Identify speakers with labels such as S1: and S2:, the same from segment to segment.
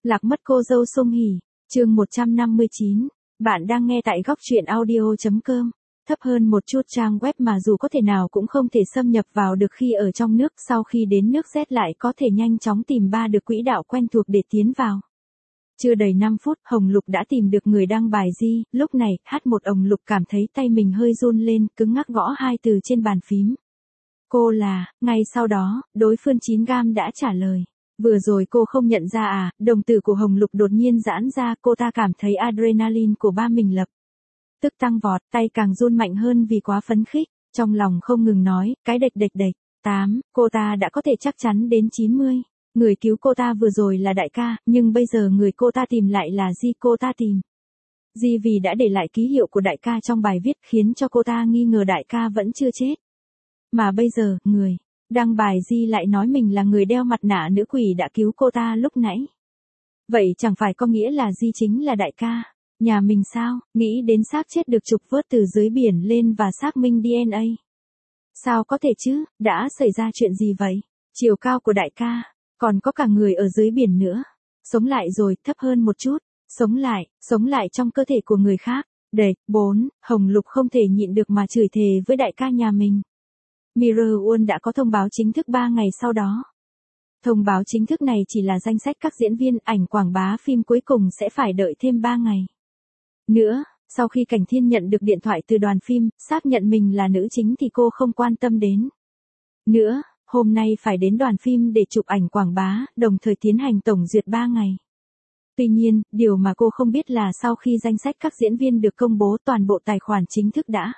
S1: Lạc mất cô dâu Song Hỉ, chương 159. Bạn đang nghe tại góc truyện audio.com. Thấp hơn một chút trang web mà dù có thể nào cũng không thể xâm nhập vào được khi ở trong nước, sau khi đến nước Z lại có thể nhanh chóng tìm ba được quỹ đạo quen thuộc để tiến vào. Chưa đầy 5 phút, Hồng Lục đã tìm được người đăng bài Di, lúc này, H1 Hồng Lục cảm thấy tay mình hơi run lên, cứng ngắc gõ hai từ trên bàn phím. Cô là, ngay sau đó, đối phương 9 gam đã trả lời. Vừa rồi cô không nhận ra à, đồng tử của Hồng Lục đột nhiên giãn ra, cô ta cảm thấy adrenaline của ba mình lập tức tăng vọt, tay càng run mạnh hơn vì quá phấn khích, trong lòng không ngừng nói, cái đệch đệch đệch, 8, cô ta đã có thể chắc chắn đến 90. Người cứu cô ta vừa rồi là đại ca, nhưng bây giờ người cô ta tìm lại là Di cô ta tìm. Di vì đã để lại ký hiệu của đại ca trong bài viết khiến cho cô ta nghi ngờ đại ca vẫn chưa chết. Mà bây giờ, người đăng bài Di lại nói mình là người đeo mặt nạ nữ quỷ đã cứu cô ta lúc nãy. Vậy chẳng phải có nghĩa là Di chính là đại ca nhà mình sao? Nghĩ đến xác chết được trục vớt từ dưới biển lên và xác minh DNA. Sao có thể chứ, đã xảy ra chuyện gì vậy? Chiều cao của đại ca, còn có cả người ở dưới biển nữa. Sống lại rồi, thấp hơn một chút. Sống lại trong cơ thể của người khác. Đệt, 4, Hồng Lục không thể nhịn được mà chửi thề với đại ca nhà mình. Mirror World đã có thông báo chính thức 3 ngày sau đó. Thông báo chính thức này chỉ là danh sách các diễn viên, ảnh quảng bá phim cuối cùng sẽ phải đợi thêm 3 ngày. Nữa, sau khi Cảnh Thiên nhận được điện thoại từ đoàn phim, xác nhận mình là nữ chính thì cô không quan tâm đến. Nữa, hôm nay phải đến đoàn phim để chụp ảnh quảng bá, đồng thời tiến hành tổng duyệt 3 ngày. Tuy nhiên, điều mà cô không biết là sau khi danh sách các diễn viên được công bố toàn bộ tài khoản chính thức đã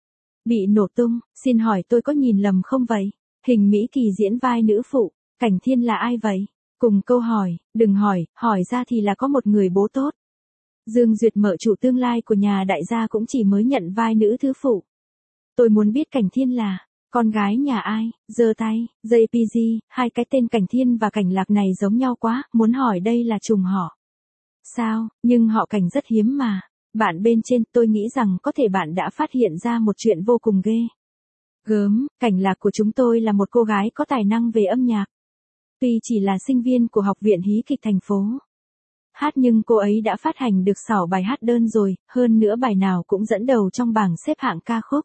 S1: bị nổ tung. Xin hỏi tôi có nhìn lầm không vậy? Hình Mỹ Kỳ diễn vai nữ phụ, Cảnh Thiên là ai vậy? Cùng câu hỏi, đừng hỏi ra thì là có một người bố tốt. Dương Duyệt Mợ chủ tương lai của nhà đại gia cũng chỉ mới nhận vai nữ thứ phụ. Tôi muốn biết Cảnh Thiên là con gái nhà ai? Giơ tay, JPG, hai cái tên Cảnh Thiên và Cảnh Lạc này giống nhau quá, muốn hỏi đây là trùng họ. Sao, nhưng họ Cảnh rất hiếm mà. Bạn bên trên, tôi nghĩ rằng có thể bạn đã phát hiện ra một chuyện vô cùng ghê gớm, Cảnh Lạc của chúng tôi là một cô gái có tài năng về âm nhạc. Tuy chỉ là sinh viên của Học viện Hí kịch thành phố hát nhưng cô ấy đã phát hành được 6 bài hát đơn rồi, hơn nữa bài nào cũng dẫn đầu trong bảng xếp hạng ca khúc.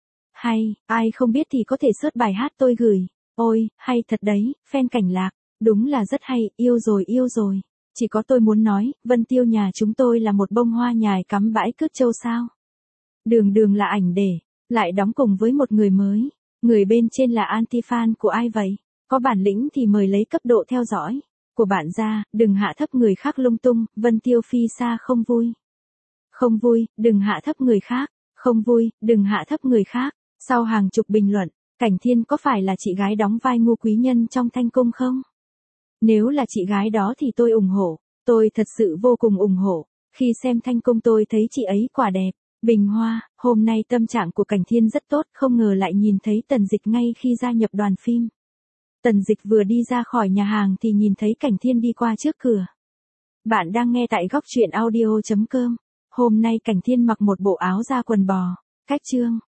S1: Hay, ai không biết thì có thể search bài hát tôi gửi. Ôi, hay thật đấy, fan Cảnh Lạc, đúng là rất hay, yêu rồi. Chỉ có tôi muốn nói, Vân Tiêu nhà chúng tôi là một bông hoa nhài cắm bãi cước châu sao. Đường là ảnh để, lại đóng cùng với một người mới. Người bên trên là anti-fan của ai vậy? Có bản lĩnh thì mời lấy cấp độ theo dõi của bạn ra, đừng hạ thấp người khác lung tung, Vân Tiêu phi xa không vui. Không vui, đừng hạ thấp người khác. Không vui, đừng hạ thấp người khác. Sau hàng chục bình luận, Cảnh Thiên có phải là chị gái đóng vai Ngô Quý Nhân trong Thanh Cung không? Nếu là chị gái đó thì tôi ủng hộ, tôi thật sự vô cùng ủng hộ. Khi xem Thanh Cung tôi thấy chị ấy quả đẹp. Bình Hoa, hôm nay tâm trạng của Cảnh Thiên rất tốt, không ngờ lại nhìn thấy Tần Dịch ngay khi gia nhập đoàn phim. Tần Dịch vừa đi ra khỏi nhà hàng thì nhìn thấy Cảnh Thiên đi qua trước cửa. Bạn đang nghe tại góc truyện audio.com. Hôm nay Cảnh Thiên mặc một bộ áo da quần bò, cách chương.